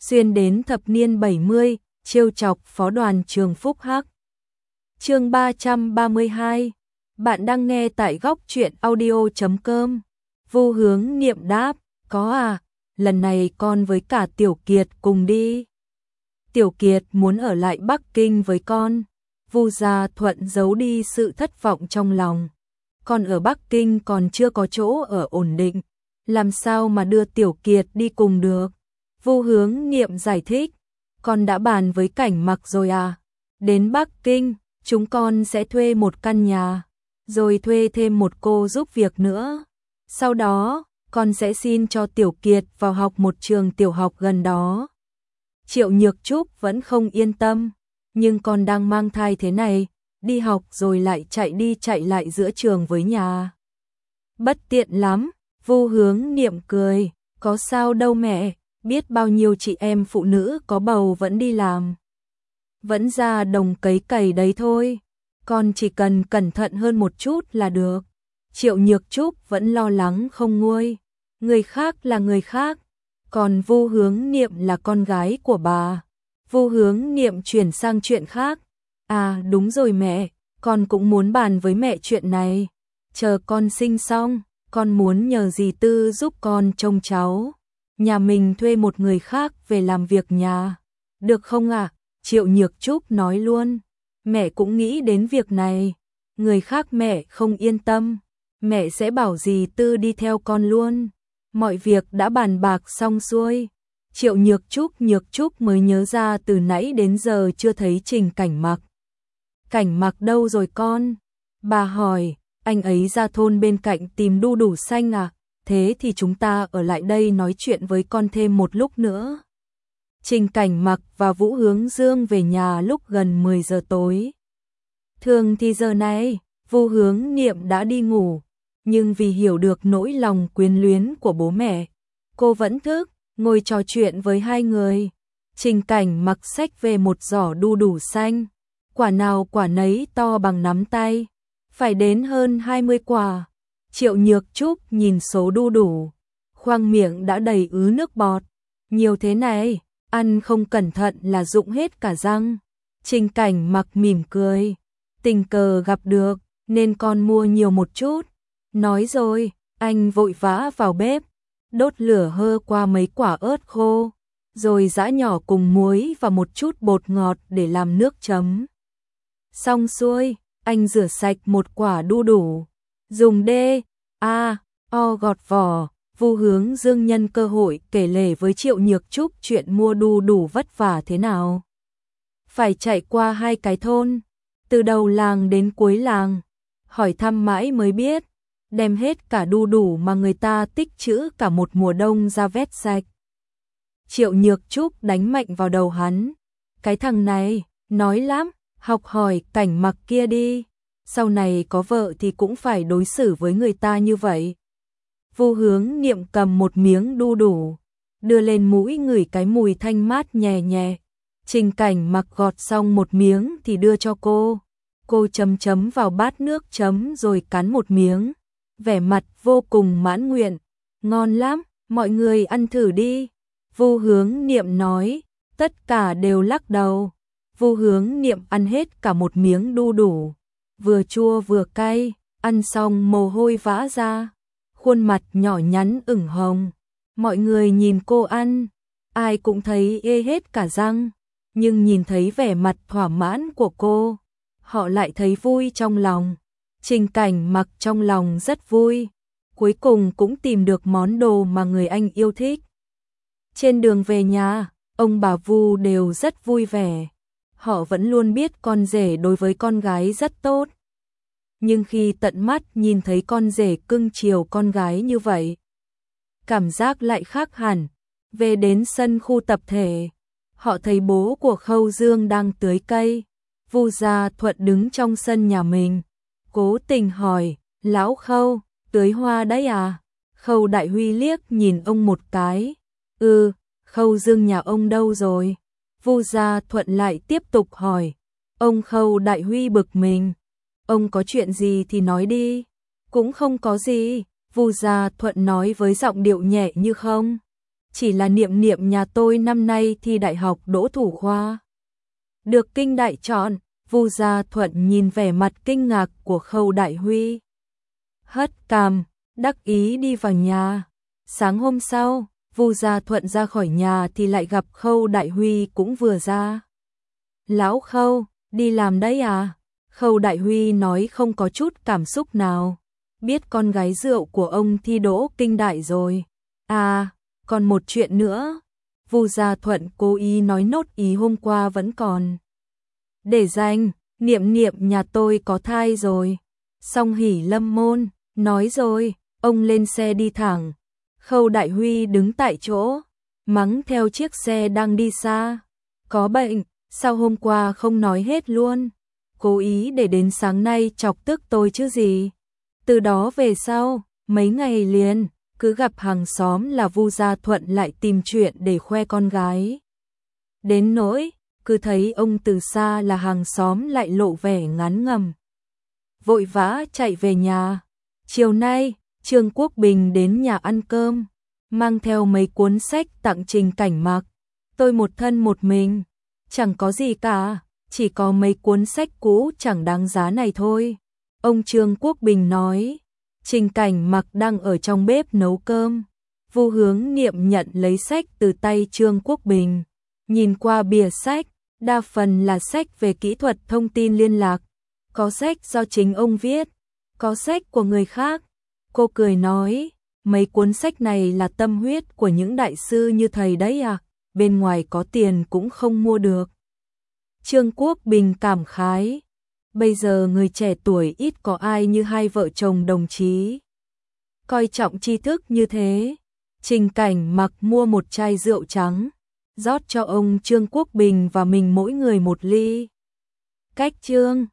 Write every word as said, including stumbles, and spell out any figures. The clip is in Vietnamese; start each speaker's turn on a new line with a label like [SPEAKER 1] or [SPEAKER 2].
[SPEAKER 1] xuyên đến thập niên bảy mươi, trêu chọc phó đoàn trường Phúc Hắc. Chương ba trăm ba mươi hai. Bạn đang nghe tại góc truyện audio chấm com. Vu Hướng Niệm đáp, có à, lần này con với cả Tiểu Kiệt cùng đi. Tiểu Kiệt muốn ở lại Bắc Kinh với con. Vu Gia Thuận giấu đi sự thất vọng trong lòng. Con ở Bắc Kinh còn chưa có chỗ ở ổn định, làm sao mà đưa Tiểu Kiệt đi cùng được. Vu Hướng Niệm giải thích, con đã bàn với Cảnh Mặc rồi à. Đến Bắc Kinh, chúng con sẽ thuê một căn nhà, rồi thuê thêm một cô giúp việc nữa. Sau đó, con sẽ xin cho Tiểu Kiệt vào học một trường tiểu học gần đó. Triệu Nhược Trúc vẫn không yên tâm, nhưng con đang mang thai thế này, đi học rồi lại chạy đi chạy lại giữa trường với nhà. Bất tiện lắm. Vu Hướng Niệm cười, có sao đâu mẹ, biết bao nhiêu chị em phụ nữ có bầu vẫn đi làm. Vẫn ra đồng cấy cày đấy thôi, con chỉ cần cẩn thận hơn một chút là được. Triệu Nhược Trúc vẫn lo lắng không nguôi, người khác là người khác, còn Vu Hướng Niệm là con gái của bà. Vu Hướng Niệm chuyển sang chuyện khác, à đúng rồi mẹ, con cũng muốn bàn với mẹ chuyện này, chờ con sinh xong, con muốn nhờ dì Tư giúp con trông cháu, nhà mình thuê một người khác về làm việc nhà, được không ạ? À? Triệu Nhược Trúc nói luôn, mẹ cũng nghĩ đến việc này, người khác mẹ không yên tâm, mẹ sẽ bảo dì Tư đi theo con luôn, mọi việc đã bàn bạc xong xuôi. Triệu Nhược Trúc Nhược Trúc mới nhớ ra từ nãy đến giờ chưa thấy Trình Cảnh Mặc. Cảnh Mặc đâu rồi con? Bà hỏi, anh ấy ra thôn bên cạnh tìm đu đủ xanh à, thế thì chúng ta ở lại đây nói chuyện với con thêm một lúc nữa. Trình Cảnh Mặc và Vũ Hướng Dương về nhà lúc gần mười giờ tối. Thường thì giờ này, Vu Hướng Niệm đã đi ngủ, nhưng vì hiểu được nỗi lòng quyến luyến của bố mẹ, cô vẫn thức, ngồi trò chuyện với hai người. Trình Cảnh Mặc xách về một giỏ đu đủ xanh, quả nào quả nấy to bằng nắm tay, phải đến hơn hai mươi quả. Triệu Nhược Trúc nhìn số đu đủ, khoang miệng đã đầy ứ nước bọt, nhiều thế này, ăn không cẩn thận là rụng hết cả răng. Trình Cảnh Mặc mỉm cười, tình cờ gặp được, nên con mua nhiều một chút. Nói rồi, anh vội vã vào bếp, đốt lửa hơ qua mấy quả ớt khô, rồi giã nhỏ cùng muối và một chút bột ngọt để làm nước chấm. Xong xuôi, anh rửa sạch một quả đu đủ, dùng đê, a, o gọt vỏ. Vu Hướng Dương nhân cơ hội kể lể với Triệu Nhược Trúc chuyện mua đu đủ vất vả thế nào. Phải chạy qua hai cái thôn, từ đầu làng đến cuối làng, hỏi thăm mãi mới biết, đem hết cả đu đủ mà người ta tích trữ cả một mùa đông ra vét sạch. Triệu Nhược Trúc đánh mạnh vào đầu hắn, cái thằng này, nói lắm, học hỏi Cảnh Mặc kia đi, sau này có vợ thì cũng phải đối xử với người ta như vậy. Vu Hướng Niệm cầm một miếng đu đủ, đưa lên mũi ngửi cái mùi thanh mát nhẹ nhẹ. Trình Cảnh Mặc gọt xong một miếng thì đưa cho cô. Cô chấm chấm vào bát nước chấm rồi cắn một miếng, vẻ mặt vô cùng mãn nguyện. Ngon lắm, mọi người ăn thử đi. Vu Hướng Niệm nói, tất cả đều lắc đầu. Vu Hướng Niệm ăn hết cả một miếng đu đủ, vừa chua vừa cay, ăn xong mồ hôi vã ra, khuôn mặt nhỏ nhắn ửng hồng. Mọi người nhìn cô ăn, ai cũng thấy ê hết cả răng, nhưng nhìn thấy vẻ mặt thỏa mãn của cô, họ lại thấy vui trong lòng. Trình Cảnh Mặc trong lòng rất vui, cuối cùng cũng tìm được món đồ mà người anh yêu thích. Trên đường về nhà, ông bà Vu đều rất vui vẻ, họ vẫn luôn biết con rể đối với con gái rất tốt. Nhưng khi tận mắt nhìn thấy con rể cưng chiều con gái như vậy, cảm giác lại khác hẳn. Về đến sân khu tập thể, họ thấy bố của Khâu Dương đang tưới cây. Vu Gia Thuận đứng trong sân nhà mình, cố tình hỏi, lão Khâu, tưới hoa đấy à? Khâu Đại Huy liếc nhìn ông một cái, ừ, Khâu Dương nhà ông đâu rồi? Vu Gia Thuận lại tiếp tục hỏi, ông Khâu Đại Huy bực mình, ông có chuyện gì thì nói đi. Cũng không có gì, Vu Gia Thuận nói với giọng điệu nhẹ như không. chỉ là Niệm Niệm nhà tôi năm nay thi đại học đỗ thủ khoa. Được Kinh Đại chọn. Vu Gia Thuận nhìn vẻ mặt kinh ngạc của Khâu Đại Huy. Hất cằm, đắc ý đi vào nhà. Sáng hôm sau, Vu Gia Thuận ra khỏi nhà thì lại gặp Khâu Đại Huy cũng vừa ra. Lão Khâu, đi làm đấy à? Khâu Đại Huy nói không có chút cảm xúc nào. Biết con gái rượu của ông thi đỗ Kinh Đại rồi. À, còn một chuyện nữa. Vu Gia Thuận cố ý nói nốt ý hôm qua vẫn còn. Để dành, Niệm Niệm nhà tôi có thai rồi. Song hỉ lâm môn, nói rồi, ông lên xe đi thẳng. Khâu Đại Huy đứng tại chỗ, mắng theo chiếc xe đang đi xa. Có bệnh, sao hôm qua không nói hết luôn? Cố ý để đến sáng nay chọc tức tôi chứ gì. Từ đó về sau, mấy ngày liền, cứ gặp hàng xóm là Vu Gia Thuận lại tìm chuyện để khoe con gái. Đến nỗi, cứ thấy ông từ xa là hàng xóm lại lộ vẻ ngán ngẩm. Vội vã chạy về nhà. Chiều nay, Trương Quốc Bình đến nhà ăn cơm, mang theo mấy cuốn sách tặng Trình Cảnh Mặc. Tôi một thân một mình, chẳng có gì cả, chỉ có mấy cuốn sách cũ chẳng đáng giá này thôi. Ông Trương Quốc Bình nói. Trình Cảnh Mặc đang ở trong bếp nấu cơm. Vu Hướng Niệm nhận lấy sách từ tay Trương Quốc Bình. Nhìn qua bìa sách, đa phần là sách về kỹ thuật thông tin liên lạc. Có sách do chính ông viết, có sách của người khác. Cô cười nói, mấy cuốn sách này là tâm huyết của những đại sư như thầy đấy à, bên ngoài có tiền cũng không mua được. Trương Quốc Bình cảm khái, bây giờ người trẻ tuổi ít có ai như hai vợ chồng đồng chí. Coi trọng tri thức như thế. Trình Cảnh Mặc mua một chai rượu trắng, rót cho ông Trương Quốc Bình và mình mỗi người một ly. Cách Trương